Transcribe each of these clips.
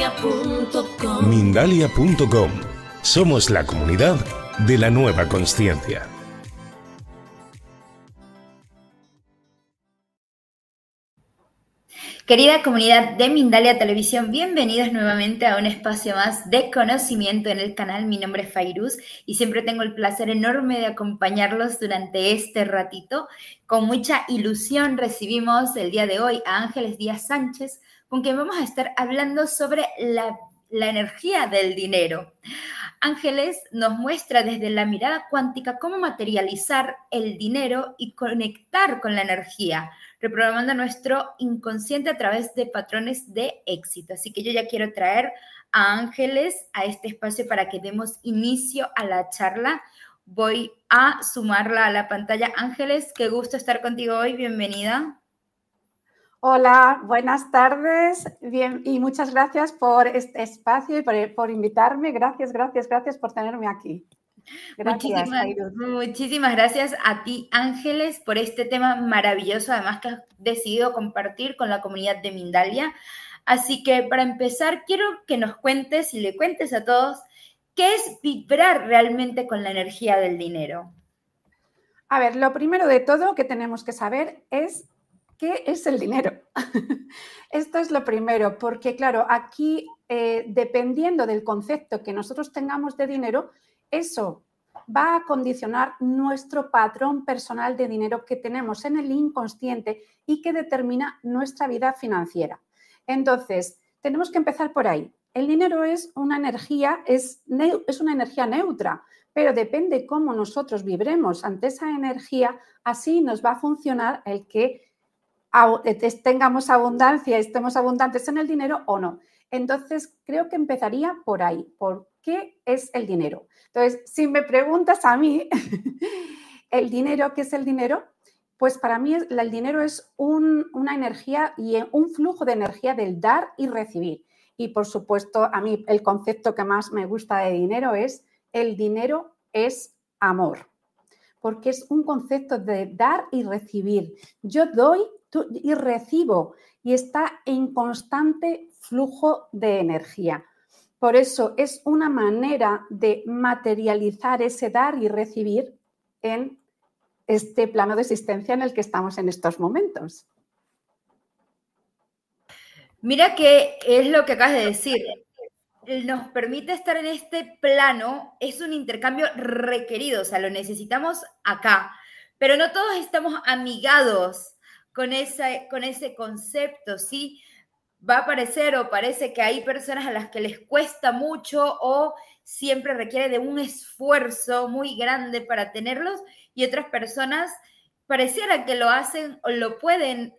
Mindalia.com. Mindalia.com. Somos la comunidad de la nueva consciencia. Querida comunidad de Mindalia Televisión, bienvenidos nuevamente a un espacio más de conocimiento en el canal. Mi nombre es Fairuz y siempre tengo el placer enorme de acompañarlos durante este ratito. Con mucha ilusión recibimos el día de hoy a Ángeles Díaz Sánchez, con quien vamos a estar hablando sobre la energía del dinero. Ángeles nos muestra desde la mirada cuántica cómo materializar el dinero y conectar con la energía, reprogramando nuestro inconsciente a través de patrones de éxito. Así que yo ya quiero traer a Ángeles a este espacio para que demos inicio a la charla. Voy a sumarla a la pantalla. Ángeles, qué gusto estar contigo hoy. Bienvenida. Hola, buenas tardes. Bien, y muchas gracias por este espacio y por invitarme. Gracias por tenerme aquí. Gracias, muchísimas gracias a ti, Ángeles, por este tema maravilloso, además que has decidido compartir con la comunidad de Mindalia. Así que para empezar, quiero que nos cuentes y le cuentes a todos qué es vibrar realmente con la energía del dinero. A ver, lo primero de todo que tenemos que saber es ¿qué es el dinero? Esto es lo primero, porque claro, aquí dependiendo del concepto que nosotros tengamos de dinero, eso va a condicionar nuestro patrón personal de dinero que tenemos en el inconsciente y que determina nuestra vida financiera. Entonces, tenemos que empezar por ahí. El dinero es una energía, es una energía neutra, pero depende cómo nosotros vibremos ante esa energía, así nos va a funcionar el que tengamos abundancia, estemos abundantes en el dinero o no. Entonces, creo que empezaría por ahí, por qué es el dinero. Entonces, si me preguntas a mí, el dinero, ¿qué es el dinero? Pues para mí el dinero es una energía y un flujo de energía del dar y recibir. Y por supuesto, a mí el concepto que más me gusta de dinero es el dinero es amor, porque es un concepto de dar y recibir. Yo doy y recibo y está en constante flujo de energía. Por eso es una manera de materializar ese dar y recibir en este plano de existencia en el que estamos en estos momentos. Mira que es lo que acabas de decir. Nos permite estar en este plano, es un intercambio requerido, o sea, lo necesitamos acá, pero no todos estamos amigados con ese concepto, ¿sí? Va a parecer o parece que hay personas a las que les cuesta mucho o siempre requiere de un esfuerzo muy grande para tenerlos y otras personas pareciera que lo hacen o lo pueden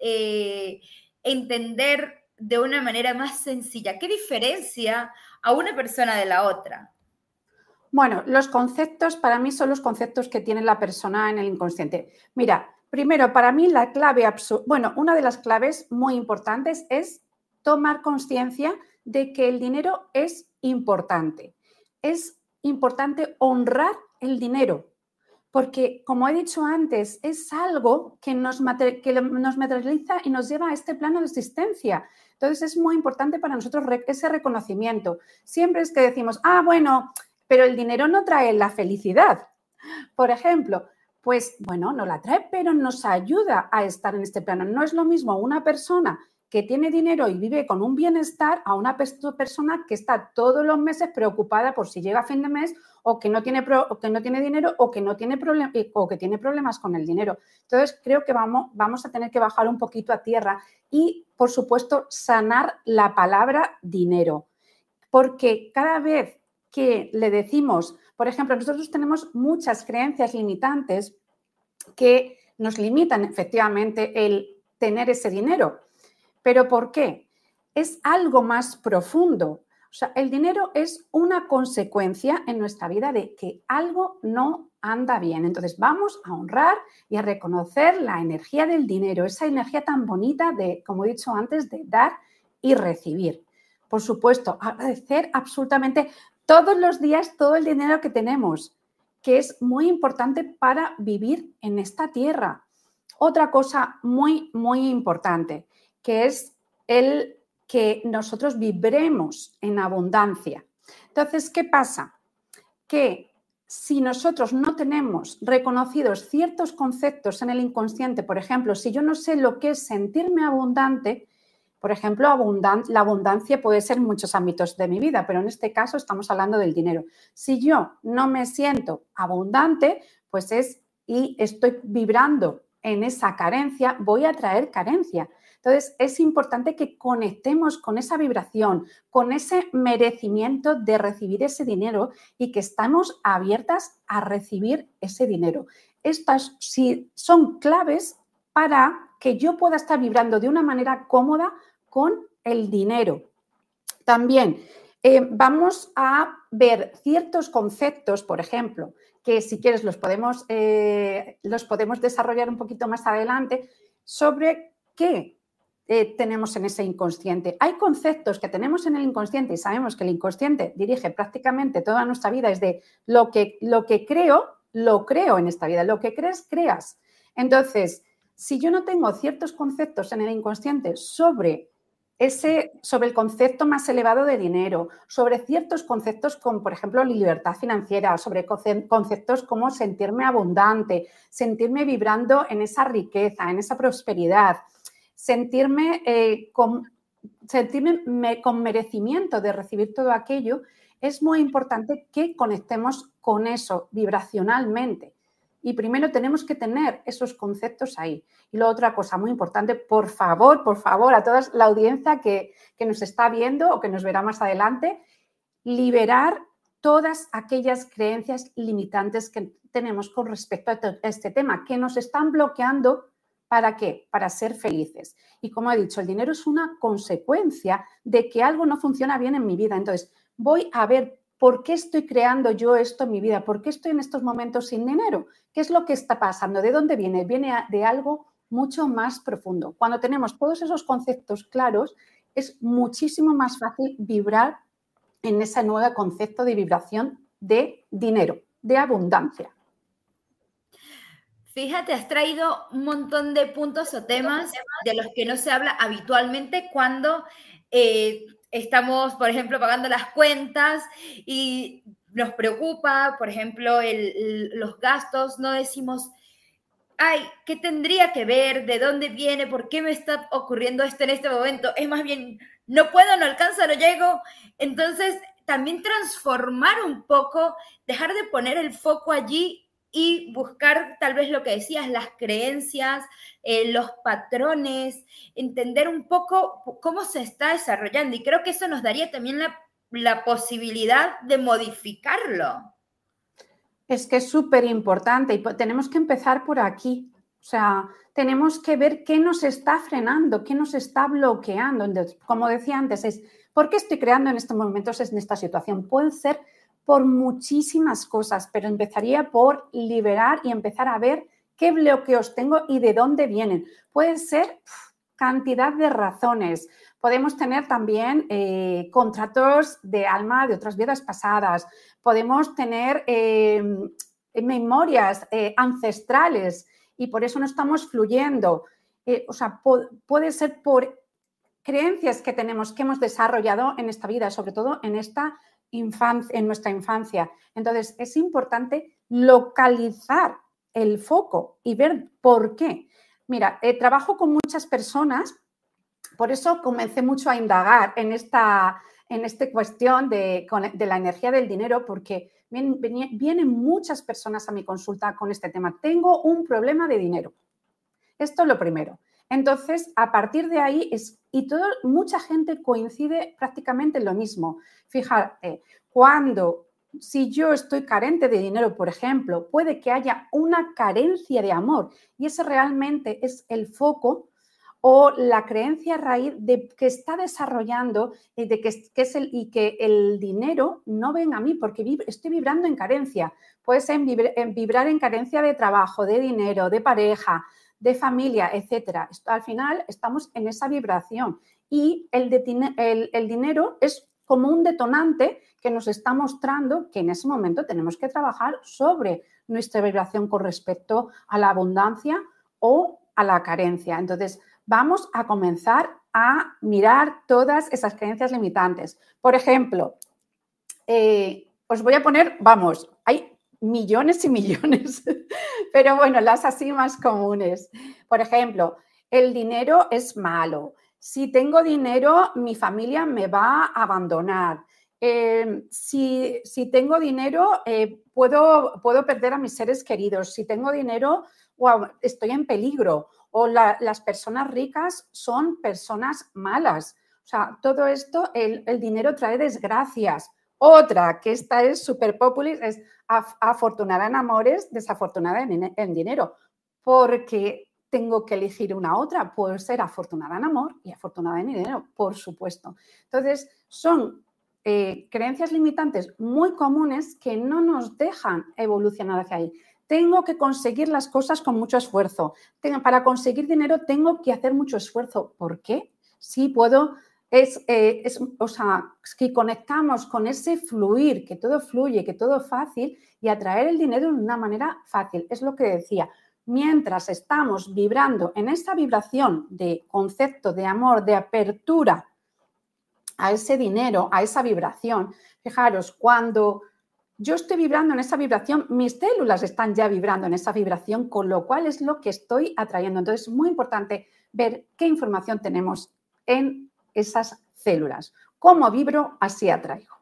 entender de una manera más sencilla. ¿Qué diferencia a una persona de la otra? Bueno, los conceptos para mí son los conceptos que tiene la persona en el inconsciente. Mira, primero, para mí la clave, una de las claves muy importantes es tomar conciencia de que el dinero es importante. Es importante honrar el dinero, porque, como he dicho antes, es algo que nos materializa y nos lleva a este plano de existencia. Entonces, es muy importante para nosotros ese reconocimiento. Siempre es que decimos, bueno, pero el dinero no trae la felicidad. Por ejemplo, pues, bueno, no la trae, pero nos ayuda a estar en este plano. No es lo mismo una persona que tiene dinero y vive con un bienestar a una persona que está todos los meses preocupada por si llega a fin de mes o que no tiene dinero o que tiene problemas con el dinero. Entonces, creo que vamos a tener que bajar un poquito a tierra y, por supuesto, sanar la palabra dinero. Porque cada vez que le decimos, por ejemplo, nosotros tenemos muchas creencias limitantes que nos limitan efectivamente el tener ese dinero. ¿Pero por qué? Es algo más profundo. O sea, el dinero es una consecuencia en nuestra vida de que algo no anda bien. Entonces, vamos a honrar y a reconocer la energía del dinero, esa energía tan bonita de, como he dicho antes, de dar y recibir. Por supuesto, agradecer absolutamente todos los días todo el dinero que tenemos, que es muy importante para vivir en esta tierra. Otra cosa muy, muy importante, que es el que nosotros vibremos en abundancia. Entonces, ¿qué pasa? Que si nosotros no tenemos reconocidos ciertos conceptos en el inconsciente, por ejemplo, si yo no sé lo que es sentirme abundante, por ejemplo, la abundancia puede ser en muchos ámbitos de mi vida, pero en este caso estamos hablando del dinero. Si yo no me siento abundante, pues y estoy vibrando en esa carencia, voy a traer carencia. Entonces, es importante que conectemos con esa vibración, con ese merecimiento de recibir ese dinero y que estamos abiertas a recibir ese dinero. Estas sí son claves para que yo pueda estar vibrando de una manera cómoda con el dinero. También vamos a ver ciertos conceptos, por ejemplo, que si quieres los podemos desarrollar un poquito más adelante, sobre qué tenemos en ese inconsciente. Hay conceptos que tenemos en el inconsciente y sabemos que el inconsciente dirige prácticamente toda nuestra vida, es de lo que creo, lo creo en esta vida, lo que crees, creas. Entonces, si yo no tengo ciertos conceptos en el inconsciente sobre el concepto más elevado de dinero, sobre ciertos conceptos como, por ejemplo, la libertad financiera, sobre conceptos como sentirme abundante, sentirme vibrando en esa riqueza, en esa prosperidad, sentirme con merecimiento de recibir todo aquello, es muy importante que conectemos con eso vibracionalmente. Y primero tenemos que tener esos conceptos ahí. Y luego otra cosa muy importante, por favor, a toda la audiencia que nos está viendo o que nos verá más adelante, liberar todas aquellas creencias limitantes que tenemos con respecto a este tema, que nos están bloqueando. ¿Para qué? Para ser felices. Y como he dicho, el dinero es una consecuencia de que algo no funciona bien en mi vida. Entonces, voy a ver por qué estoy creando yo esto en mi vida, por qué estoy en estos momentos sin dinero, qué es lo que está pasando, de dónde viene. Viene de algo mucho más profundo. Cuando tenemos todos esos conceptos claros, es muchísimo más fácil vibrar en ese nuevo concepto de vibración de dinero, de abundancia. Fíjate, has traído un montón de puntos o temas de los que no se habla habitualmente cuando estamos, por ejemplo, pagando las cuentas y nos preocupa, por ejemplo, los gastos. No decimos, ay, ¿qué tendría que ver? ¿De dónde viene? ¿Por qué me está ocurriendo esto en este momento? Es más bien, no puedo, no alcanzo, no llego. Entonces, también transformar un poco, dejar de poner el foco allí y buscar tal vez lo que decías, las creencias, los patrones, entender un poco cómo se está desarrollando. Y creo que eso nos daría también la posibilidad de modificarlo. Es que es súper importante y tenemos que empezar por aquí. O sea, tenemos que ver qué nos está frenando, qué nos está bloqueando. Entonces, como decía antes, ¿por qué estoy creando en estos momentos en esta situación? Puede ser por muchísimas cosas, pero empezaría por liberar y empezar a ver qué bloqueos tengo y de dónde vienen. Pueden ser cantidad de razones. Podemos tener también contratos de alma de otras vidas pasadas. Podemos tener memorias ancestrales y por eso no estamos fluyendo. O sea, puede ser por creencias que tenemos, que hemos desarrollado en esta vida, sobre todo en nuestra infancia. Entonces, es importante localizar el foco y ver por qué. Mira, trabajo con muchas personas, por eso comencé mucho a indagar en esta cuestión de la energía del dinero, porque vienen muchas personas a mi consulta con este tema. Tengo un problema de dinero. Esto es lo primero. Entonces, a partir de ahí, mucha gente coincide prácticamente en lo mismo. Fíjate, si yo estoy carente de dinero, por ejemplo, puede que haya una carencia de amor y ese realmente es el foco o la creencia raíz de que está desarrollando y que el dinero no venga a mí porque estoy vibrando en carencia. Puede ser vibrar en carencia de trabajo, de dinero, de pareja, de familia, etcétera. Al final estamos en esa vibración y el dinero es como un detonante que nos está mostrando que en ese momento tenemos que trabajar sobre nuestra vibración con respecto a la abundancia o a la carencia. Entonces, vamos a comenzar a mirar todas esas creencias limitantes. Por ejemplo, os voy a poner, vamos, hay millones y millones, pero bueno, las así más comunes. Por ejemplo, el dinero es malo. Si tengo dinero, mi familia me va a abandonar. Si tengo dinero, puedo perder a mis seres queridos. Si tengo dinero, wow, estoy en peligro. O las personas ricas son personas malas. O sea, todo esto, el dinero trae desgracias. Otra, que esta es súper popular, es afortunada en amores, desafortunada en dinero. Porque tengo que elegir una otra. Puedo ser afortunada en amor y afortunada en dinero, por supuesto. Entonces, son creencias limitantes muy comunes que no nos dejan evolucionar hacia ahí. Tengo que conseguir las cosas con mucho esfuerzo. Para conseguir dinero tengo que hacer mucho esfuerzo. ¿Por qué? Sí puedo, o sea, que conectamos con ese fluir, que todo fluye, que todo es fácil y atraer el dinero de una manera fácil. Es lo que decía. Mientras estamos vibrando en esa vibración de concepto de amor, de apertura a ese dinero, a esa vibración, fijaros, cuando yo estoy vibrando en esa vibración, mis células están ya vibrando en esa vibración, con lo cual es lo que estoy atrayendo. Entonces, es muy importante ver qué información tenemos en esas células. Cómo vibro, así atraigo.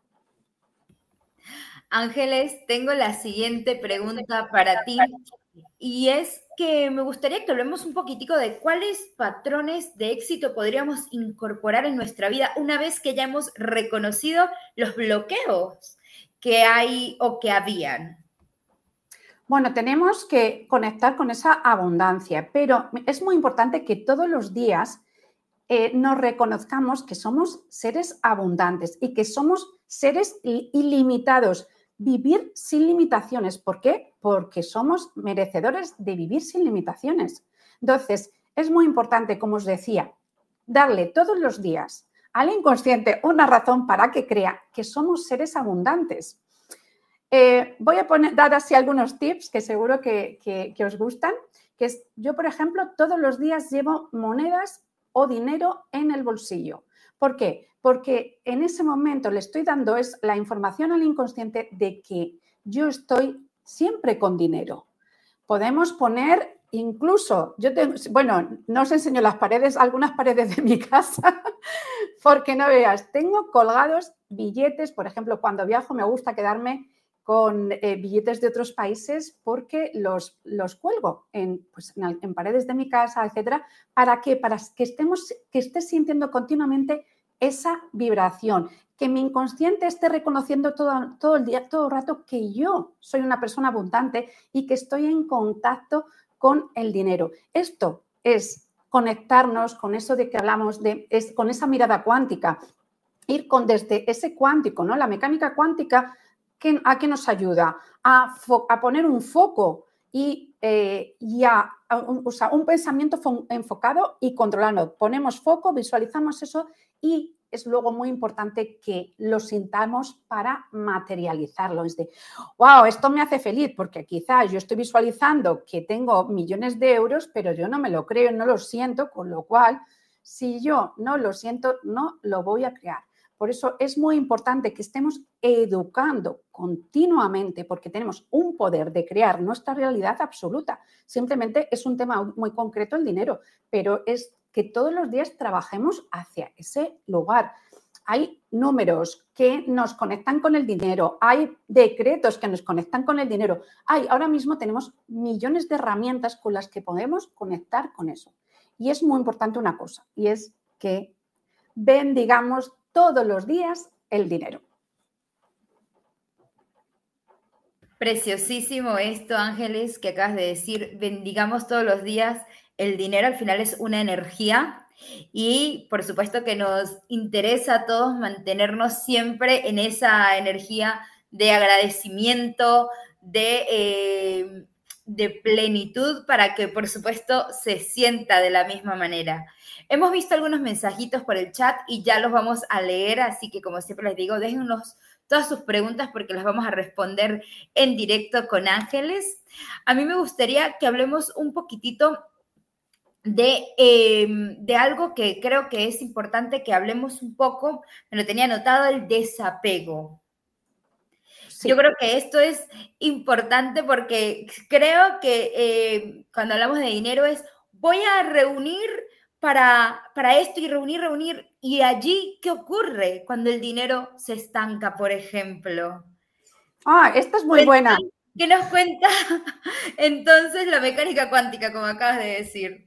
Ángeles, tengo la siguiente pregunta para ti y es que me gustaría que hablemos un poquitico de cuáles patrones de éxito podríamos incorporar en nuestra vida una vez que ya hemos reconocido los bloqueos que hay o que habían. Bueno, tenemos que conectar con esa abundancia, pero es muy importante que todos los días nos reconozcamos que somos seres abundantes y que somos seres ilimitados. Vivir sin limitaciones. ¿Por qué? Porque somos merecedores de vivir sin limitaciones. Entonces, es muy importante, como os decía, darle todos los días al inconsciente una razón para que crea que somos seres abundantes. Voy a dar así algunos tips que seguro que os gustan. Que es, yo, por ejemplo, todos los días llevo monedas o dinero en el bolsillo. ¿Por qué? Porque en ese momento le estoy dando la información al inconsciente de que yo estoy siempre con dinero. Podemos poner incluso, bueno, no os enseño algunas paredes de mi casa, porque no veas, tengo colgados billetes, por ejemplo, cuando viajo me gusta quedarme con billetes de otros países porque los cuelgo en paredes de mi casa, etcétera. ¿Para qué? Para que esté sintiendo continuamente esa vibración, que mi inconsciente esté reconociendo todo el día, todo el rato que yo soy una persona abundante y que estoy en contacto con el dinero. Esto es conectarnos con eso de que hablamos, con esa mirada cuántica, ir desde ese cuántico, ¿no? La mecánica cuántica, ¿a qué nos ayuda? A poner un foco y un pensamiento enfocado y controlando. Ponemos foco, visualizamos eso y es luego muy importante que lo sintamos para materializarlo. Es de, wow, esto me hace feliz porque quizás yo estoy visualizando que tengo millones de euros, pero yo no me lo creo, no lo siento, con lo cual, si yo no lo siento, no lo voy a crear. Por eso es muy importante que estemos educando continuamente porque tenemos un poder de crear nuestra realidad absoluta. Simplemente es un tema muy concreto el dinero, pero es que todos los días trabajemos hacia ese lugar. Hay números que nos conectan con el dinero, hay decretos que nos conectan con el dinero. Ahora mismo tenemos millones de herramientas con las que podemos conectar con eso. Y es muy importante una cosa, y es que bendigamos todos los días el dinero. Preciosísimo esto, Ángeles, que acabas de decir, bendigamos todos los días el dinero. Al final es una energía y por supuesto que nos interesa a todos mantenernos siempre en esa energía de agradecimiento, de plenitud, para que por supuesto se sienta de la misma manera. Hemos visto algunos mensajitos por el chat y ya los vamos a leer, así que como siempre les digo, déjennos todas sus preguntas porque las vamos a responder en directo con Ángeles. A mí me gustaría que hablemos un poquitito de algo que creo que es importante que hablemos un poco, me lo tenía anotado, el desapego. Sí. Yo creo que esto es importante porque creo que cuando hablamos de dinero es, voy a reunir para esto y reunir, y allí, ¿qué ocurre cuando el dinero se estanca, por ejemplo? Esta es muy buena. ¿Qué nos cuenta entonces la mecánica cuántica, como acabas de decir?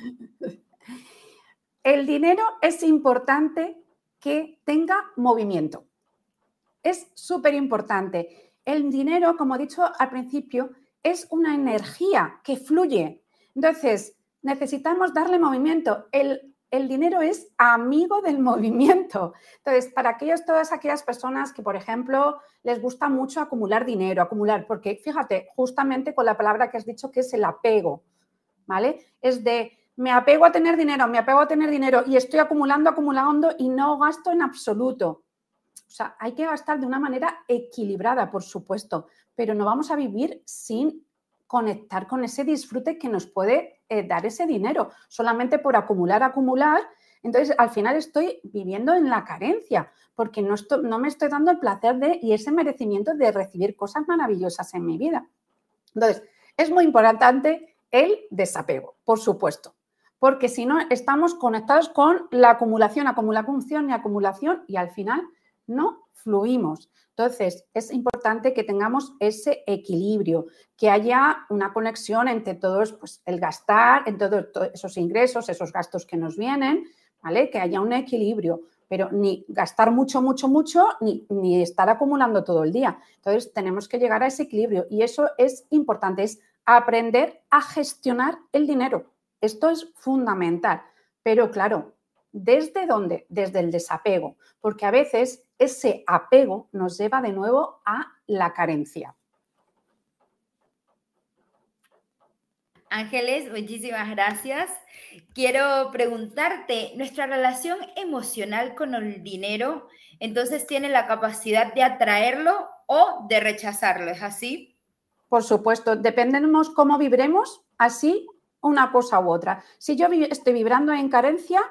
El dinero es importante que tenga movimiento. Es súper importante. El dinero, como he dicho al principio, es una energía que fluye. Entonces, necesitamos darle movimiento. El dinero es amigo del movimiento. Entonces, para todas aquellas personas que, por ejemplo, les gusta mucho acumular dinero, porque fíjate, justamente con la palabra que has dicho que es el apego, ¿vale? Es de me apego a tener dinero y estoy acumulando y no gasto en absoluto. O sea, hay que gastar de una manera equilibrada, por supuesto, pero no vamos a vivir sin conectar con ese disfrute que nos puede dar ese dinero, solamente por acumular. Entonces, al final estoy viviendo en la carencia, porque no me estoy dando el placer y ese merecimiento de recibir cosas maravillosas en mi vida. Entonces, es muy importante el desapego, por supuesto, porque si no, estamos conectados con la acumulación y al final no fluimos. Entonces, es importante que tengamos ese equilibrio, que haya una conexión entre todos, pues el gastar, en todos esos ingresos, esos gastos que nos vienen, ¿vale? Que haya un equilibrio, pero ni gastar mucho, ni estar acumulando todo el día. Entonces, tenemos que llegar a ese equilibrio y eso es importante, es aprender a gestionar el dinero. Esto es fundamental, pero claro, ¿desde dónde? Desde el desapego, porque a veces ese apego nos lleva de nuevo a la carencia. Ángeles, muchísimas gracias. Quiero preguntarte, ¿nuestra relación emocional con el dinero entonces tiene la capacidad de atraerlo o de rechazarlo? ¿Es así? Por supuesto, dependemos cómo vibremos, así una cosa u otra. Si yo estoy vibrando en carencia,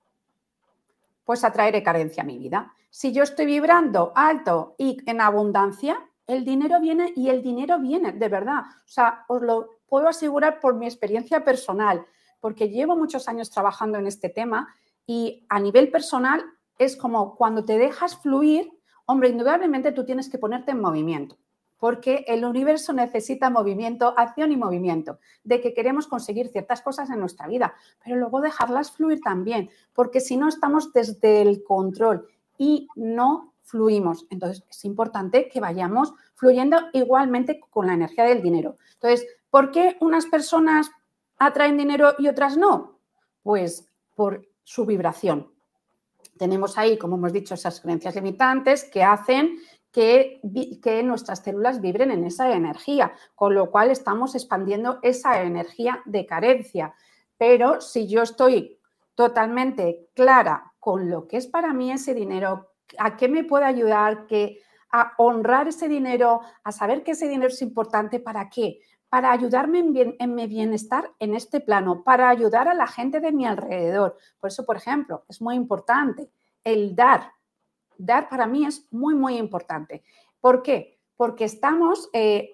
pues atraeré carencia a mi vida. Si yo estoy vibrando alto y en abundancia, el dinero viene y el dinero viene, de verdad. O sea, os lo puedo asegurar por mi experiencia personal, porque llevo muchos años trabajando en este tema y a nivel personal es como cuando te dejas fluir, hombre, indudablemente tú tienes que ponerte en movimiento, porque el universo necesita movimiento, acción y movimiento, de que queremos conseguir ciertas cosas en nuestra vida, pero luego dejarlas fluir también, porque si no estamos desde el control y no fluimos. Entonces, es importante que vayamos fluyendo igualmente con la energía del dinero. Entonces, ¿por qué unas personas atraen dinero y otras no? Pues por su vibración. Tenemos ahí, como hemos dicho, esas creencias limitantes que hacen que nuestras células vibren en esa energía, con lo cual estamos expandiendo esa energía de carencia. Pero si yo estoy totalmente clara con lo que es para mí ese dinero, a qué me puede ayudar, a honrar ese dinero, a saber que ese dinero es importante, ¿para qué? Para ayudarme en mi bienestar en este plano, para ayudar a la gente de mi alrededor. Por eso, por ejemplo, es muy importante el dar. Dar para mí es muy, muy importante. ¿Por qué? Porque estamos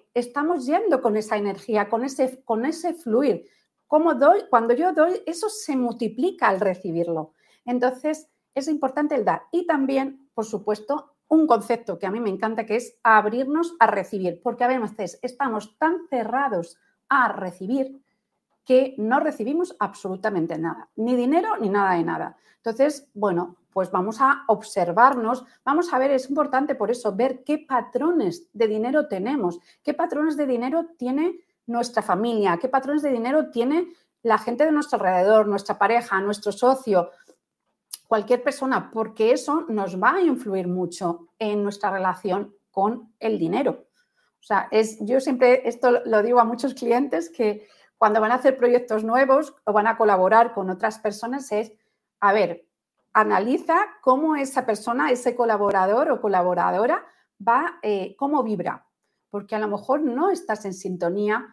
yendo con esa energía, con ese fluir. ¿Cómo doy? Cuando yo doy, eso se multiplica al recibirlo. Entonces, es importante el dar. Y también, por supuesto, un concepto que a mí me encanta, que es abrirnos a recibir. Porque a veces estamos tan cerrados a recibir que no recibimos absolutamente nada, ni dinero ni nada de nada. Entonces, bueno, pues vamos a observarnos, vamos a ver, es importante por eso, ver qué patrones de dinero tenemos, qué patrones de dinero tiene nuestra familia, qué patrones de dinero tiene la gente de nuestro alrededor, nuestra pareja, nuestro socio, cualquier persona, porque eso nos va a influir mucho en nuestra relación con el dinero. O sea, yo siempre esto lo digo a muchos clientes que cuando van a hacer proyectos nuevos o van a colaborar con otras personas es, a ver, analiza cómo esa persona, ese colaborador o colaboradora va, cómo vibra, porque a lo mejor no estás en sintonía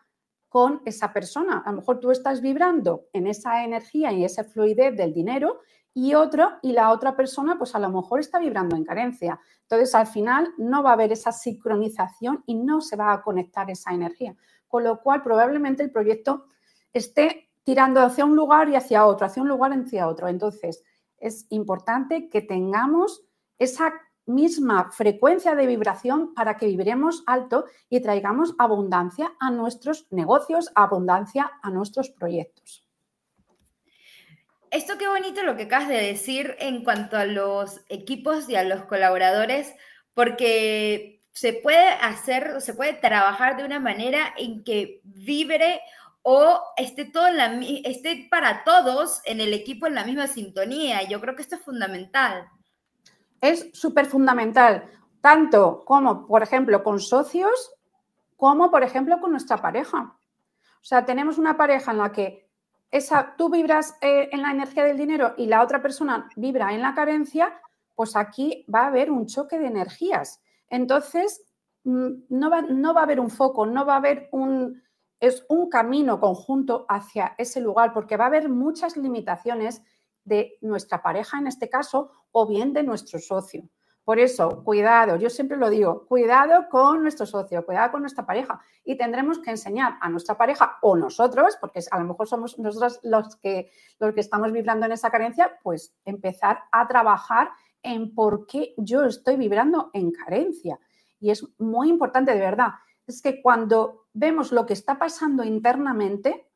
con esa persona. A lo mejor tú estás vibrando en esa energía y esa fluidez del dinero y la otra persona pues a lo mejor está vibrando en carencia. Entonces al final no va a haber esa sincronización y no se va a conectar esa energía. Con lo cual probablemente el proyecto esté tirando hacia un lugar y hacia otro, hacia un lugar y hacia otro. Entonces es importante que tengamos esa misma frecuencia de vibración para que vibremos alto y traigamos abundancia a nuestros negocios, abundancia a nuestros proyectos. Esto qué bonito lo que acabas de decir en cuanto a los equipos y a los colaboradores, porque se puede trabajar de una manera en que vibre o esté para todos en el equipo en la misma sintonía. Yo creo que esto es fundamental. Es súper fundamental, tanto como, por ejemplo, con socios, como, por ejemplo, con nuestra pareja. O sea, tenemos una pareja en la que tú vibras en la energía del dinero y la otra persona vibra en la carencia, pues aquí va a haber un choque de energías. Entonces, no va a haber un foco, no va a haber es un camino conjunto hacia ese lugar, porque va a haber muchas limitaciones de nuestra pareja en este caso o bien de nuestro socio. Por eso, cuidado, yo siempre lo digo, cuidado con nuestro socio, cuidado con nuestra pareja y tendremos que enseñar a nuestra pareja o nosotros, porque a lo mejor somos nosotros los que estamos vibrando en esa carencia, pues empezar a trabajar en por qué yo estoy vibrando en carencia. Y es muy importante, de verdad, es que cuando vemos lo que está pasando internamente,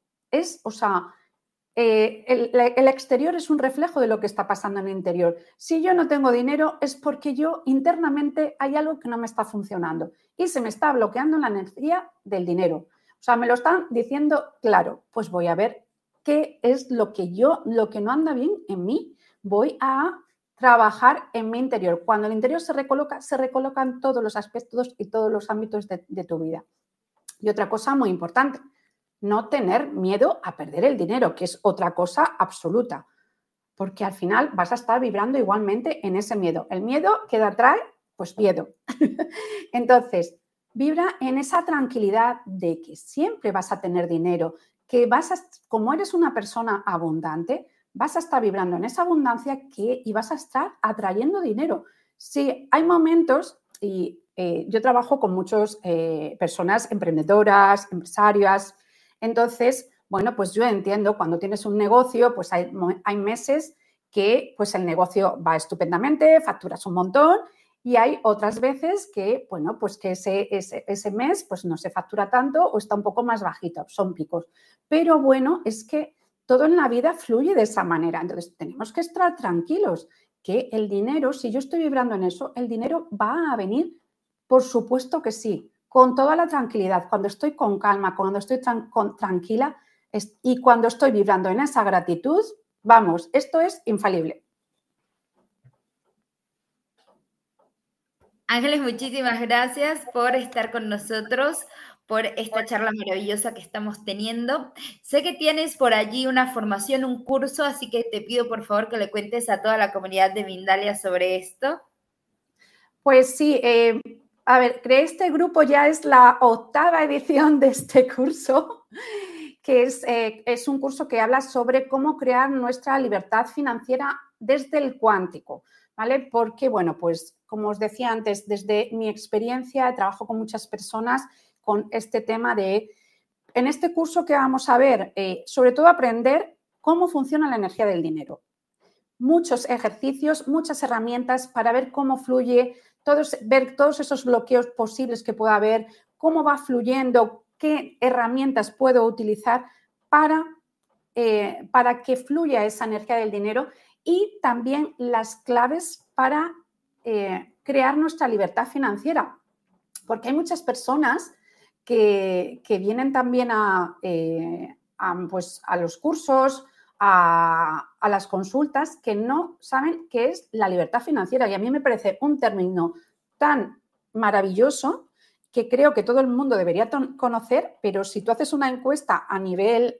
el exterior es un reflejo de lo que está pasando en el interior. Si yo no tengo dinero es porque yo internamente hay algo que no me está funcionando y se me está bloqueando la energía del dinero. O sea, me lo están diciendo claro. Pues voy a ver qué es lo que no anda bien en mí. Voy a trabajar en mi interior. Cuando el interior se recolocan todos los aspectos y todos los ámbitos de tu vida. Y otra cosa muy importante, no tener miedo a perder el dinero, que es otra cosa absoluta, porque al final vas a estar vibrando igualmente en ese miedo. El miedo, ¿qué atrae? Pues miedo. Entonces, vibra en esa tranquilidad de que siempre vas a tener dinero, que como eres una persona abundante, vas a estar vibrando en esa abundancia y vas a estar atrayendo dinero. Sí, hay momentos, y yo trabajo con muchas personas emprendedoras, empresarias. Entonces, bueno, pues yo entiendo, cuando tienes un negocio, pues hay meses que pues el negocio va estupendamente, facturas un montón y hay otras veces que, bueno, pues que ese mes pues no se factura tanto o está un poco más bajito, son picos. Pero bueno, es que todo en la vida fluye de esa manera. Entonces, tenemos que estar tranquilos que el dinero, si yo estoy vibrando en eso, el dinero va a venir, por supuesto que sí, con toda la tranquilidad, cuando estoy con calma, cuando estoy tranquila y cuando estoy vibrando en esa gratitud, vamos, esto es infalible. Ángeles, muchísimas gracias por estar con nosotros, por esta charla maravillosa que estamos teniendo. Sé que tienes por allí una formación, un curso, así que te pido por favor que le cuentes a toda la comunidad de Mindalia sobre esto. Pues sí, a ver, creé este grupo, ya es la 8ª edición de este curso, que es un curso que habla sobre cómo crear nuestra libertad financiera desde el cuántico, ¿vale? Porque, bueno, pues como os decía antes, desde mi experiencia trabajo con muchas personas con este tema en este curso que vamos a ver, sobre todo aprender cómo funciona la energía del dinero. Muchos ejercicios, muchas herramientas para ver cómo fluye, ver todos esos bloqueos posibles que pueda haber, cómo va fluyendo, qué herramientas puedo utilizar para que fluya esa energía del dinero y también las claves para crear nuestra libertad financiera. Porque hay muchas personas que vienen también a los cursos, a las consultas, que no saben qué es la libertad financiera. Y a mí me parece un término tan maravilloso que creo que todo el mundo debería conocer, pero si tú haces una encuesta a nivel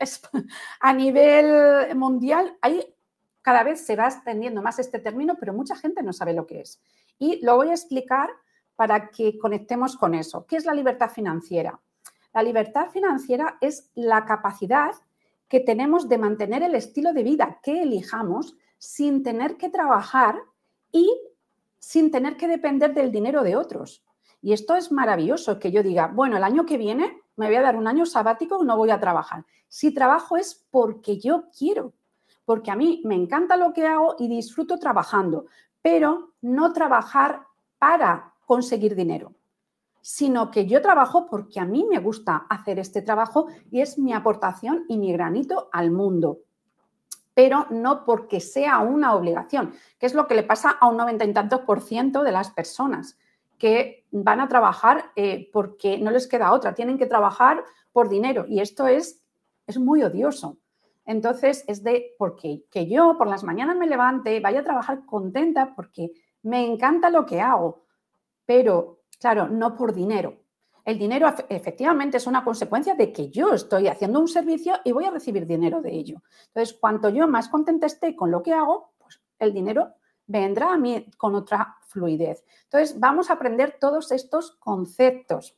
mundial, cada vez se va extendiendo más este término, pero mucha gente no sabe lo que es. Y lo voy a explicar para que conectemos con eso. ¿Qué es la libertad financiera? La libertad financiera es la capacidad que tenemos de mantener el estilo de vida que elijamos sin tener que trabajar y sin tener que depender del dinero de otros. Y esto es maravilloso, que yo diga, bueno, el año que viene me voy a dar un año sabático y no voy a trabajar. Si trabajo es porque yo quiero, porque a mí me encanta lo que hago y disfruto trabajando, pero no trabajar para conseguir dinero, sino que yo trabajo porque a mí me gusta hacer este trabajo y es mi aportación y mi granito al mundo, pero no porque sea una obligación, que es lo que le pasa a un 90 y tantos % de las personas que van a trabajar porque no les queda otra, tienen que trabajar por dinero y esto es muy odioso. Entonces, es porque que yo por las mañanas me levante, vaya a trabajar contenta porque me encanta lo que hago, pero, claro, no por dinero. El dinero efectivamente es una consecuencia de que yo estoy haciendo un servicio y voy a recibir dinero de ello. Entonces, cuanto yo más contenta esté con lo que hago, pues el dinero vendrá a mí con otra fluidez. Entonces, vamos a aprender todos estos conceptos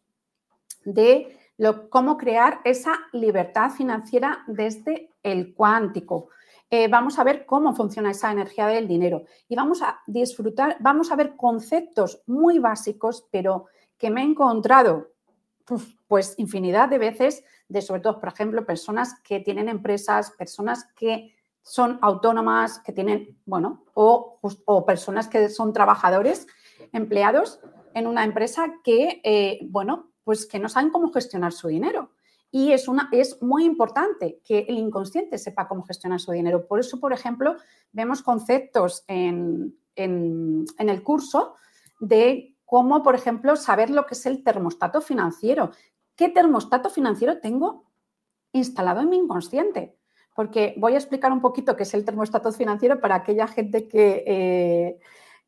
de cómo crear esa libertad financiera desde el cuántico. Vamos a ver cómo funciona esa energía del dinero y vamos a disfrutar, vamos a ver conceptos muy básicos, pero que me he encontrado pues infinidad de veces, sobre todo, por ejemplo, personas que tienen empresas, personas que son autónomas, que tienen, bueno, o personas que son trabajadores, empleados en una empresa que, bueno, pues que no saben cómo gestionar su dinero. Y es muy importante que el inconsciente sepa cómo gestionar su dinero. Por eso, por ejemplo, vemos conceptos en el curso de cómo, por ejemplo, saber lo que es el termostato financiero. ¿Qué termostato financiero tengo instalado en mi inconsciente? Porque voy a explicar un poquito qué es el termostato financiero para aquella gente que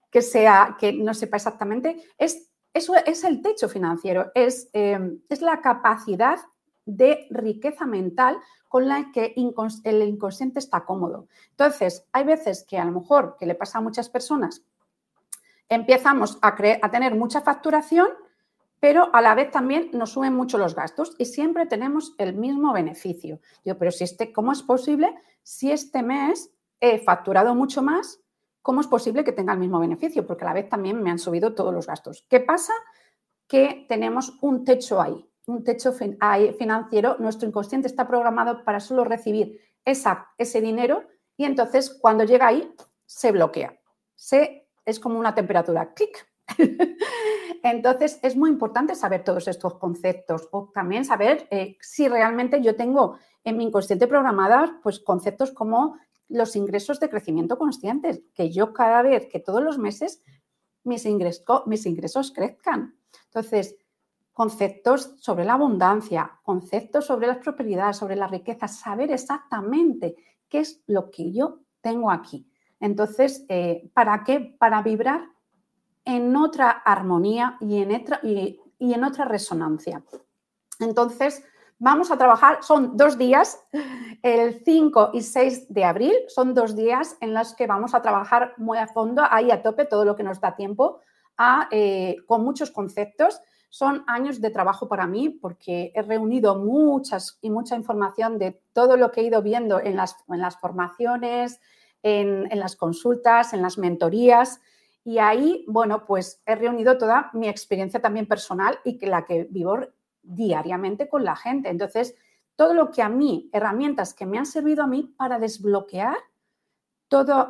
no sepa exactamente. Eso es el techo financiero, es la capacidad de riqueza mental con la que el inconsciente está cómodo. Entonces, hay veces que a lo mejor, que le pasa a muchas personas, empezamos a tener mucha facturación, pero a la vez también nos suben mucho los gastos y siempre tenemos el mismo beneficio. Digo, pero ¿cómo es posible si este mes he facturado mucho más? ¿Cómo es posible que tenga el mismo beneficio? Porque a la vez también me han subido todos los gastos. ¿Qué pasa? Que tenemos un techo ahí, un techo financiero. Nuestro inconsciente está programado para solo recibir ese dinero y entonces cuando llega ahí se bloquea. Es como una temperatura, clic. Entonces es muy importante saber todos estos conceptos o también saber si realmente yo tengo en mi inconsciente programadas pues conceptos como los ingresos de crecimiento conscientes, que yo cada vez, que todos los meses mis ingresos crezcan. Entonces, conceptos sobre la abundancia, conceptos sobre las prosperidades, sobre la riqueza, saber exactamente qué es lo que yo tengo aquí. Entonces, ¿para qué? Para vibrar en otra armonía y en otra resonancia. Entonces, vamos a trabajar, son 2 días, el 5 y 6 de abril, son 2 días en los que vamos a trabajar muy a fondo, ahí a tope, todo lo que nos da tiempo, con muchos conceptos. Son años de trabajo para mí porque he reunido mucha información de todo lo que he ido viendo en las formaciones, en las consultas, en las mentorías. Y ahí, bueno, pues he reunido toda mi experiencia también personal y la que vivo diariamente con la gente. Entonces, todo lo que a mí, herramientas que me han servido a mí para desbloquear todos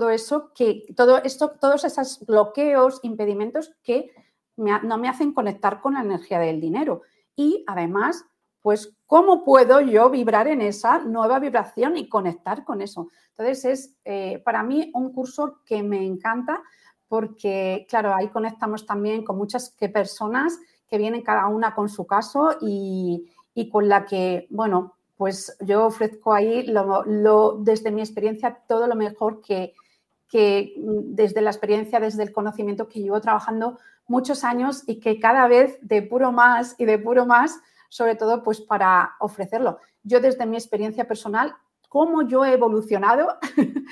esos bloqueos, impedimentos que no me hacen conectar con la energía del dinero. Y además, pues, ¿cómo puedo yo vibrar en esa nueva vibración y conectar con eso? Entonces, es para mí un curso que me encanta porque, claro, ahí conectamos también con muchas personas que vienen cada una con su caso y con la que, bueno, pues yo ofrezco ahí desde mi experiencia todo lo mejor que desde la experiencia, desde el conocimiento que llevo trabajando muchos años y que cada vez depuro más y depuro más, sobre todo pues para ofrecerlo. Yo desde mi experiencia personal, cómo yo he evolucionado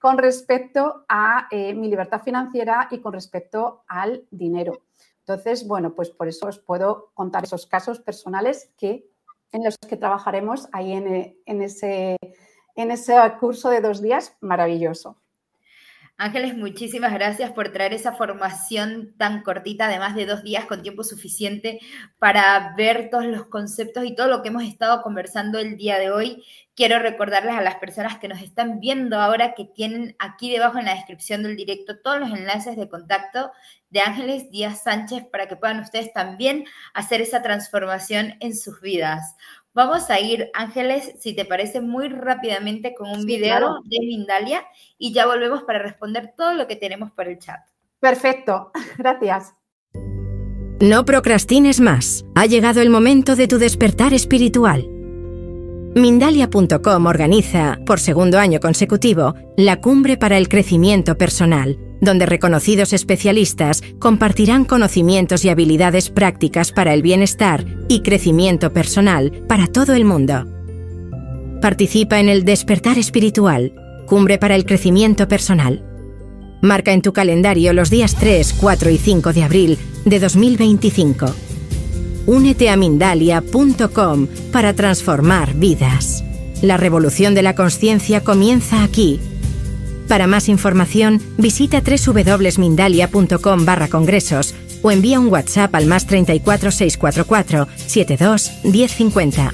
con respecto a mi libertad financiera y con respecto al dinero. Entonces, bueno, pues por eso os puedo contar esos casos personales en los que trabajaremos ahí en ese curso de 2 días maravilloso. Ángeles, muchísimas gracias por traer esa formación tan cortita, además de 2 días con tiempo suficiente para ver todos los conceptos y todo lo que hemos estado conversando el día de hoy. Quiero recordarles a las personas que nos están viendo ahora que tienen aquí debajo en la descripción del directo todos los enlaces de contacto de Ángeles Díaz Sánchez para que puedan ustedes también hacer esa transformación en sus vidas. Vamos a ir, Ángeles, si te parece, muy rápidamente con un video claro, de Mindalia y ya volvemos para responder todo lo que tenemos por el chat. Perfecto, gracias. No procrastines más. Ha llegado el momento de tu despertar espiritual. Mindalia.com organiza, por segundo año consecutivo, la Cumbre para el Crecimiento Personal, donde reconocidos especialistas compartirán conocimientos y habilidades prácticas para el bienestar y crecimiento personal para todo el mundo. Participa en el Despertar Espiritual, Cumbre para el Crecimiento Personal. Marca en tu calendario los días 3, 4 y 5 de abril de 2025. Únete a Mindalia.com para transformar vidas. La revolución de la consciencia comienza aquí. Para más información, visita www.mindalia.com/congresos o envía un WhatsApp al +34 644 72 1050.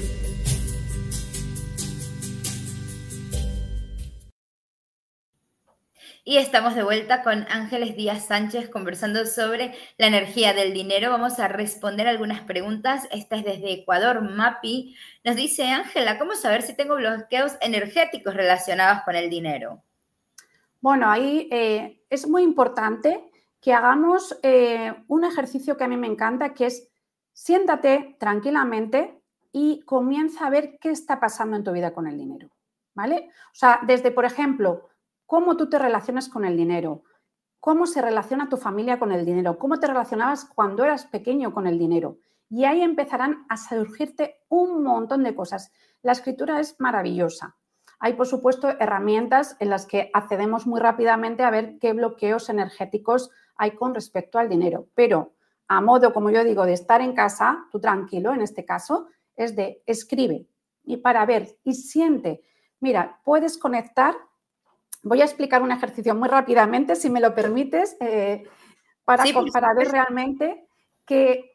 Y estamos de vuelta con Ángeles Díaz Sánchez conversando sobre la energía del dinero. Vamos a responder algunas preguntas. Esta es desde Ecuador, Mapi. Nos dice, Ángela, ¿cómo saber si tengo bloqueos energéticos relacionados con el dinero? Bueno, ahí es muy importante que hagamos un ejercicio que a mí me encanta, que es siéntate tranquilamente y comienza a ver qué está pasando en tu vida con el dinero, ¿vale? O sea, desde, por ejemplo, cómo tú te relacionas con el dinero, cómo se relaciona tu familia con el dinero, cómo te relacionabas cuando eras pequeño con el dinero. Y ahí empezarán a surgirte un montón de cosas. La escritura es maravillosa. Hay, por supuesto, herramientas en las que accedemos muy rápidamente a ver qué bloqueos energéticos hay con respecto al dinero. Pero a modo, como yo digo, de estar en casa, tú tranquilo en este caso, es de escribe y para ver y siente. Mira, puedes conectar. Voy a explicar un ejercicio muy rápidamente, si me lo permites, para ver realmente que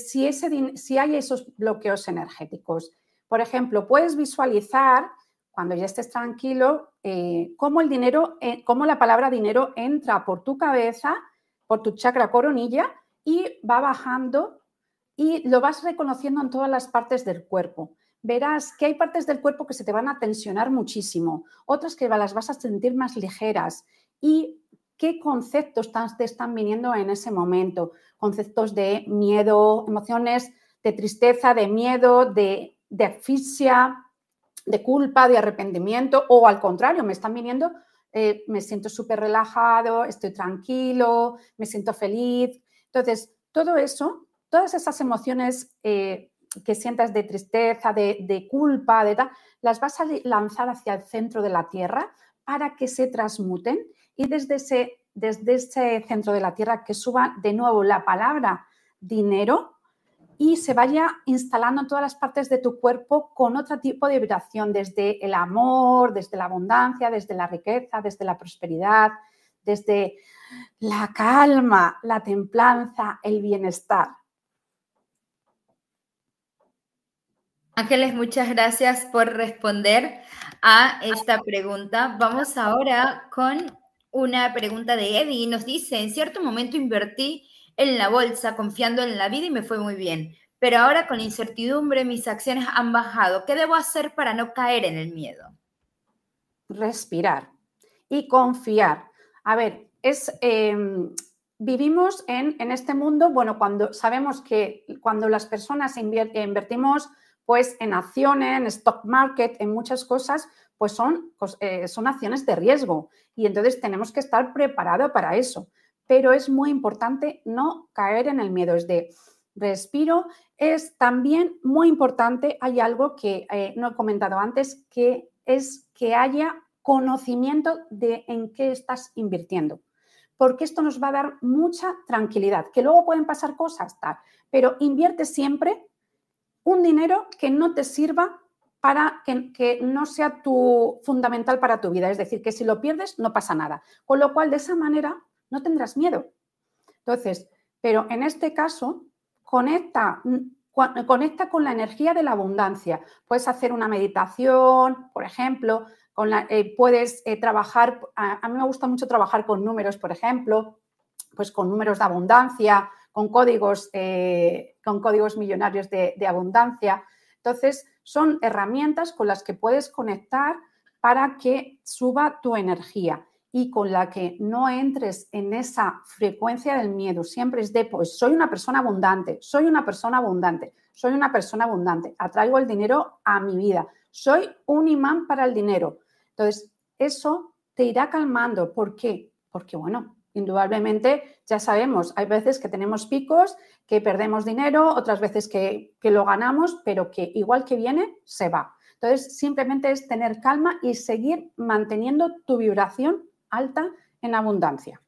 si hay esos bloqueos energéticos. Por ejemplo, puedes visualizar, cuando ya estés tranquilo, cómo la palabra dinero entra por tu cabeza, por tu chakra coronilla y va bajando y lo vas reconociendo en todas las partes del cuerpo. Verás que hay partes del cuerpo que se te van a tensionar muchísimo, otras que las vas a sentir más ligeras. ¿Y qué conceptos te están viniendo en ese momento? Conceptos de miedo, emociones de tristeza, de miedo, de asfixia, de culpa, de arrepentimiento, o al contrario, me están viniendo, me siento súper relajado, estoy tranquilo, me siento feliz. Entonces, todo eso, todas esas emociones que sientas de tristeza, de culpa, las vas a lanzar hacia el centro de la Tierra para que se transmuten y desde ese centro de la Tierra que suba de nuevo la palabra dinero y se vaya instalando en todas las partes de tu cuerpo con otro tipo de vibración, desde el amor, desde la abundancia, desde la riqueza, desde la prosperidad, desde la calma, la templanza, el bienestar. Ángeles, muchas gracias por responder a esta pregunta. Vamos ahora con una pregunta de Eddie. Nos dice, en cierto momento invertí en la bolsa confiando en la vida y me fue muy bien, pero ahora con incertidumbre mis acciones han bajado. ¿Qué debo hacer para no caer en el miedo? Respirar y confiar. A ver, vivimos en este mundo, bueno, cuando sabemos que cuando las personas invertimos pues en acciones, en stock market, en muchas cosas, pues son acciones de riesgo y entonces tenemos que estar preparados para eso. Pero es muy importante no caer en el miedo, es de respiro. Es también muy importante, hay algo que no he comentado antes, que es que haya conocimiento de en qué estás invirtiendo, porque esto nos va a dar mucha tranquilidad, que luego pueden pasar cosas, tal, pero invierte siempre un dinero que no te sirva para que no sea fundamental para tu vida. Es decir, que si lo pierdes no pasa nada. Con lo cual, de esa manera, no tendrás miedo. Entonces, pero en este caso, conecta con la energía de la abundancia. Puedes hacer una meditación, por ejemplo, puedes trabajar, a mí me gusta mucho trabajar con números, por ejemplo, pues con números de abundancia, con códigos millonarios de abundancia. Entonces, son herramientas con las que puedes conectar para que suba tu energía y con la que no entres en esa frecuencia del miedo. Siempre es de, pues, soy una persona abundante, soy una persona abundante, soy una persona abundante, atraigo el dinero a mi vida, soy un imán para el dinero. Entonces, eso te irá calmando. ¿Por qué? Porque, bueno, indudablemente, ya sabemos, hay veces que tenemos picos, que perdemos dinero, otras veces que lo ganamos, pero que igual que viene, se va. Entonces, simplemente es tener calma y seguir manteniendo tu vibración alta en abundancia.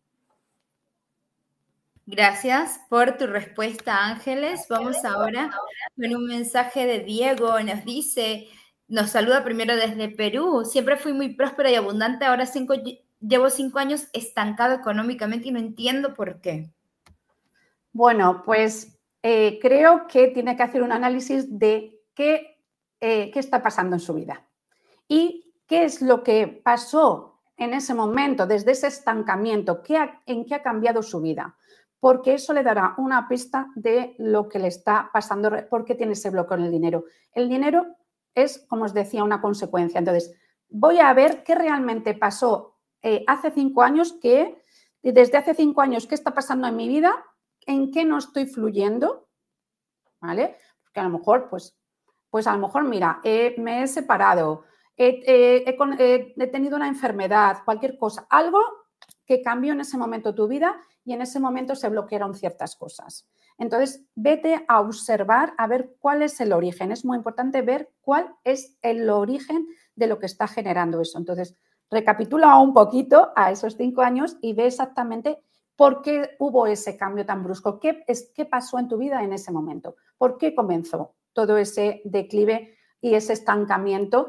Gracias por tu respuesta, Ángeles. Vamos ahora con un mensaje de Diego. Nos saluda primero desde Perú. Siempre fui muy próspera y abundante, ahora llevo 5 años estancado económicamente y no entiendo por qué. Bueno, pues creo que tiene que hacer un análisis de qué está pasando en su vida y qué es lo que pasó en ese momento, desde ese estancamiento, en qué ha cambiado su vida, porque eso le dará una pista de lo que le está pasando, por qué tiene ese bloqueo en el dinero. El dinero es, como os decía, una consecuencia. Entonces, voy a ver qué realmente pasó hace 5 años, desde hace 5 años, qué está pasando en mi vida, en qué no estoy fluyendo, ¿vale? Porque a lo mejor, pues a lo mejor, mira, me he separado, he tenido una enfermedad, cualquier cosa, algo que cambió en ese momento tu vida y en ese momento se bloquearon ciertas cosas. Entonces, vete a observar, a ver cuál es el origen. Es muy importante ver cuál es el origen de lo que está generando eso. Entonces, recapitula un poquito a esos 5 años y ve exactamente por qué hubo ese cambio tan brusco. ¿Qué pasó en tu vida en ese momento? ¿Por qué comenzó todo ese declive y ese estancamiento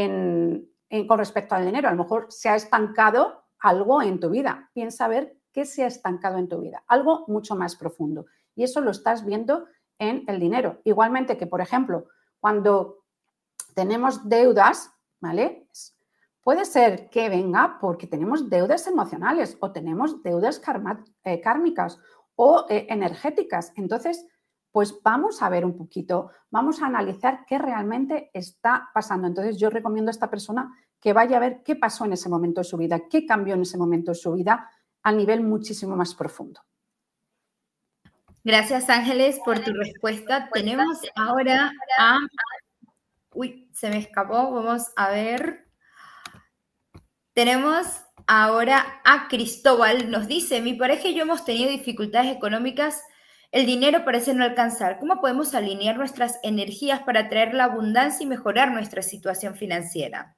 con respecto al dinero? A lo mejor se ha estancado algo en tu vida. Piensa a ver qué se ha estancado en tu vida. Algo mucho más profundo. Y eso lo estás viendo en el dinero. Igualmente que, por ejemplo, cuando tenemos deudas, ¿vale? Puede ser que venga porque tenemos deudas emocionales o tenemos deudas kármicas o energéticas. Entonces, pues vamos a ver un poquito, vamos a analizar qué realmente está pasando. Entonces, yo recomiendo a esta persona que vaya a ver qué pasó en ese momento de su vida, qué cambió en ese momento de su vida a nivel muchísimo más profundo. Gracias, Ángeles, por tu respuesta. Tenemos ahora a... Uy, se me escapó. Vamos a ver. Tenemos ahora a Cristóbal. Nos dice, mi pareja y yo hemos tenido dificultades económicas. El dinero parece no alcanzar. ¿Cómo podemos alinear nuestras energías para atraer la abundancia y mejorar nuestra situación financiera?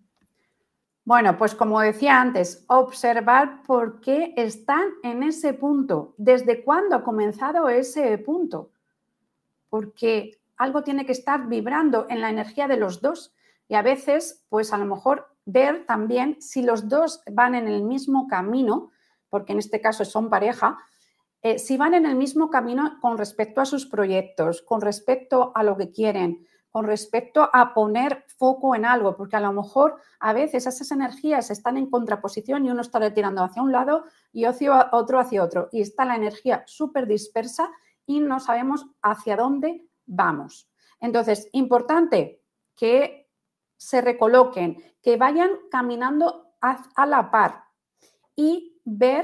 Bueno, pues como decía antes, observar por qué están en ese punto, desde cuándo ha comenzado ese punto, porque algo tiene que estar vibrando en la energía de los dos y a veces, pues a lo mejor ver también si los dos van en el mismo camino, porque en este caso son pareja, si van en el mismo camino con respecto a sus proyectos, con respecto a lo que quieren, con respecto a poner foco en algo, porque a lo mejor a veces esas energías están en contraposición y uno está retirando hacia un lado y otro hacia otro. Y está la energía súper dispersa y no sabemos hacia dónde vamos. Entonces, importante que se recoloquen, que vayan caminando a la par y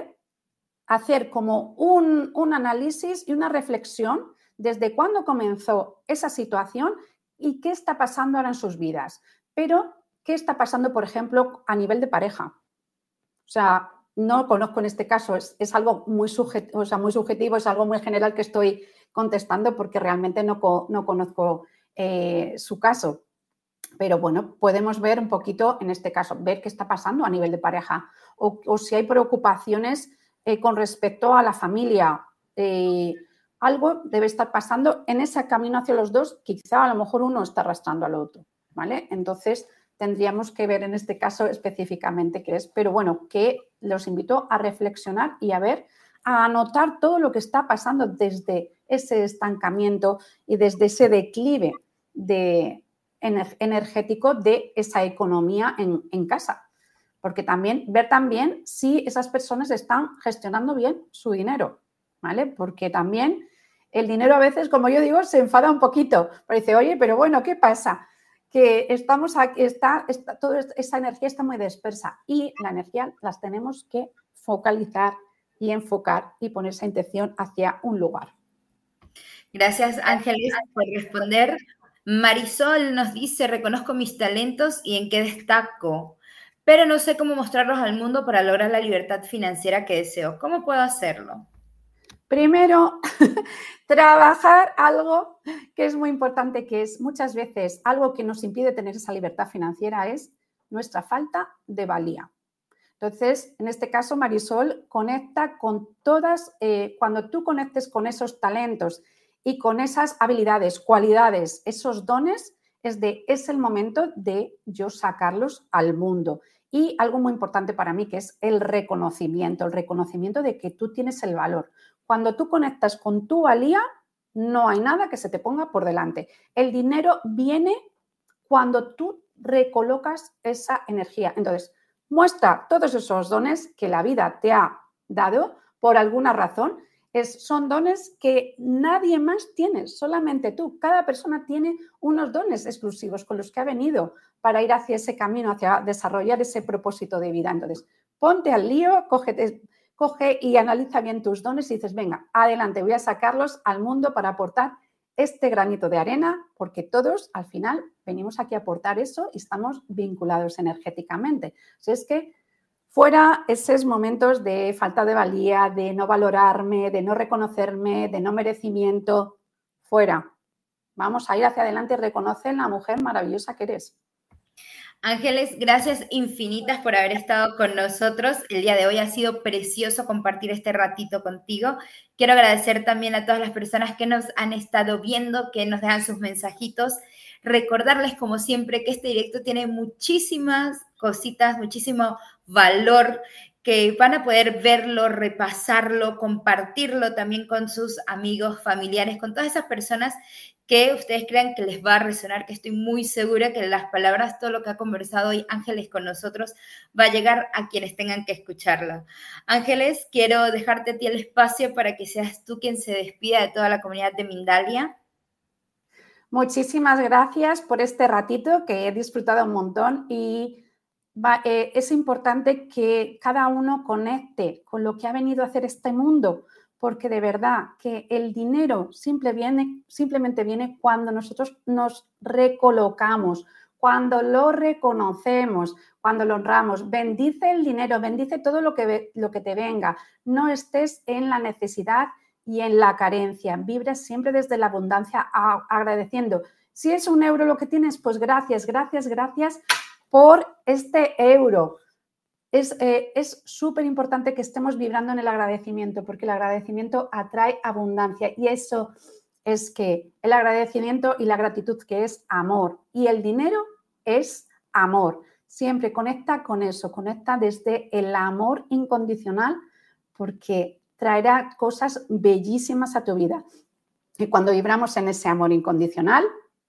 hacer como un análisis y una reflexión desde cuándo comenzó esa situación y qué está pasando ahora en sus vidas. Pero, ¿qué está pasando, por ejemplo, a nivel de pareja? O sea, no conozco en este caso, es algo muy subjetivo, es algo muy general que estoy contestando porque realmente no conozco su caso. Pero bueno, podemos ver un poquito, en este caso, ver qué está pasando a nivel de pareja o si hay preocupaciones con respecto a la familia. Algo debe estar pasando en ese camino hacia los dos, quizá a lo mejor uno está arrastrando al otro, ¿vale? Entonces, tendríamos que ver en este caso específicamente qué es. Pero bueno, que los invito a reflexionar y a ver, a anotar todo lo que está pasando desde ese estancamiento y desde ese declive energético de esa economía en casa. Porque también, ver también si esas personas están gestionando bien su dinero, ¿vale? Porque también el dinero a veces, como yo digo, se enfada un poquito. Pero dice, oye, pero bueno, ¿qué pasa? Que estamos aquí, toda esa energía está muy dispersa y la energía las tenemos que focalizar y enfocar y poner esa intención hacia un lugar. Gracias, Ángeles, por responder. Marisol nos dice, reconozco mis talentos y en qué destaco, pero no sé cómo mostrarlos al mundo para lograr la libertad financiera que deseo. ¿Cómo puedo hacerlo? Primero, trabajar algo que es muy importante, que es muchas veces algo que nos impide tener esa libertad financiera, es nuestra falta de valía. Entonces, en este caso, Marisol conecta con todas, cuando tú conectes con esos talentos y con esas habilidades, cualidades, esos dones, es el momento de yo sacarlos al mundo. Y algo muy importante para mí, que es el reconocimiento de que tú tienes el valor. Cuando tú conectas con tu valía, no hay nada que se te ponga por delante. El dinero viene cuando tú recolocas esa energía. Entonces, muestra todos esos dones que la vida te ha dado por alguna razón. Son dones que nadie más tiene, solamente tú. Cada persona tiene unos dones exclusivos con los que ha venido para ir hacia ese camino, hacia desarrollar ese propósito de vida. Entonces, ponte al lío, coge y analiza bien tus dones y dices, venga, adelante, voy a sacarlos al mundo para aportar este granito de arena, porque todos al final venimos aquí a aportar eso y estamos vinculados energéticamente. O sea, es que fuera esos momentos de falta de valía, de no valorarme, de no reconocerme, de no merecimiento, fuera. Vamos a ir hacia adelante y reconocer la mujer maravillosa que eres. Ángeles, gracias infinitas por haber estado con nosotros. El día de hoy ha sido precioso compartir este ratito contigo. Quiero agradecer también a todas las personas que nos han estado viendo, que nos dejan sus mensajitos. Recordarles, como siempre, que este directo tiene muchísimas cositas, muchísimo valor, que van a poder verlo, repasarlo, compartirlo también con sus amigos, familiares, con todas esas personas que ustedes crean que les va a resonar, que estoy muy segura que las palabras, todo lo que ha conversado hoy Ángeles con nosotros, va a llegar a quienes tengan que escucharlo. Ángeles, quiero dejarte a ti el espacio para que seas tú quien se despida de toda la comunidad de Mindalia. Muchísimas gracias por este ratito que he disfrutado un montón y es importante que cada uno conecte con lo que ha venido a hacer este mundo, porque de verdad que el dinero simplemente viene cuando nosotros nos recolocamos, cuando lo reconocemos, cuando lo honramos. Bendice el dinero, bendice todo lo que te venga. No estés en la necesidad y en la carencia. Vibra siempre desde la abundancia, agradeciendo. Si es €1 lo que tienes, pues gracias, gracias, gracias por este euro. Es súper importante que estemos vibrando en el agradecimiento, porque el agradecimiento atrae abundancia y eso es que el agradecimiento y la gratitud, que es amor, y el dinero es amor. Siempre conecta con eso, conecta desde el amor incondicional, porque traerá cosas bellísimas a tu vida. Y cuando vibramos en ese amor incondicional,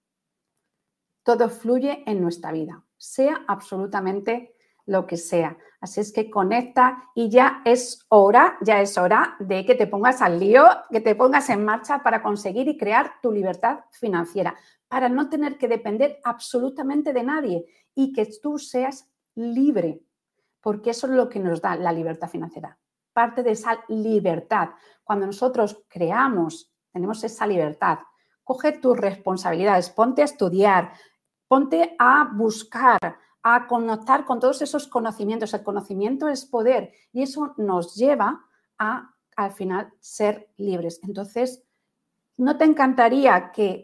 todo fluye en nuestra vida, sea absolutamente lo que sea. Así es que conecta y ya es hora de que te pongas al lío, que te pongas en marcha para conseguir y crear tu libertad financiera, para no tener que depender absolutamente de nadie y que tú seas libre, porque eso es lo que nos da la libertad financiera. Parte de esa libertad. Cuando nosotros tenemos esa libertad, coge tus responsabilidades, ponte a estudiar, ponte a buscar, a conectar con todos esos conocimientos. El conocimiento es poder y eso nos lleva al final, ser libres. Entonces, ¿no te encantaría que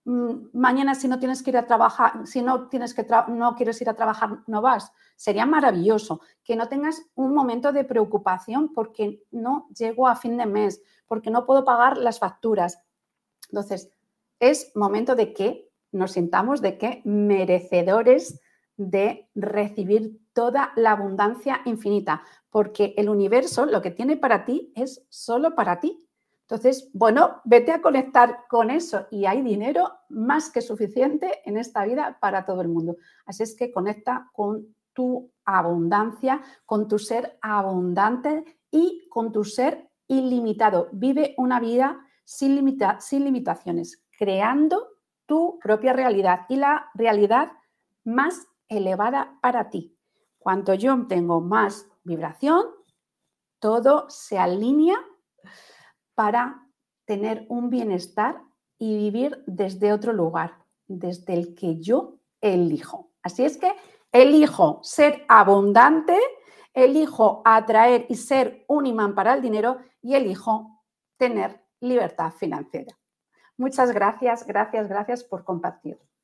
mañana si no tienes que ir a trabajar, si no quieres ir a trabajar, no vas. Sería maravilloso que no tengas un momento de preocupación porque no llego a fin de mes, porque no puedo pagar las facturas. Entonces, es momento de que nos sintamos merecedores de recibir toda la abundancia infinita, porque el universo lo que tiene para ti es solo para ti. Entonces, bueno, vete a conectar con eso y hay dinero más que suficiente en esta vida para todo el mundo. Así es que conecta con tu abundancia, con tu ser abundante y con tu ser ilimitado. Vive una vida sin limitaciones, creando tu propia realidad y la realidad más elevada para ti. Cuanto yo tengo más vibración, todo se alinea para tener un bienestar y vivir desde otro lugar, desde el que yo elijo. Así es que elijo ser abundante, elijo atraer y ser un imán para el dinero y elijo tener libertad financiera. Muchas gracias por compartir.